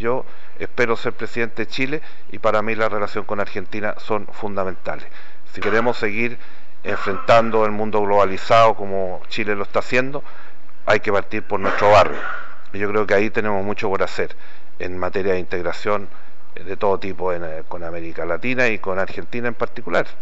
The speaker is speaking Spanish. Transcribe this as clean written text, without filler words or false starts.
yo espero ser presidente de Chile y para mí la relación con Argentina son fundamentales. Si queremos seguir enfrentando el mundo globalizado como Chile lo está haciendo, hay que partir por nuestro barrio. Y yo creo que ahí tenemos mucho por hacer en materia de integración de todo tipo con América Latina y con Argentina en particular.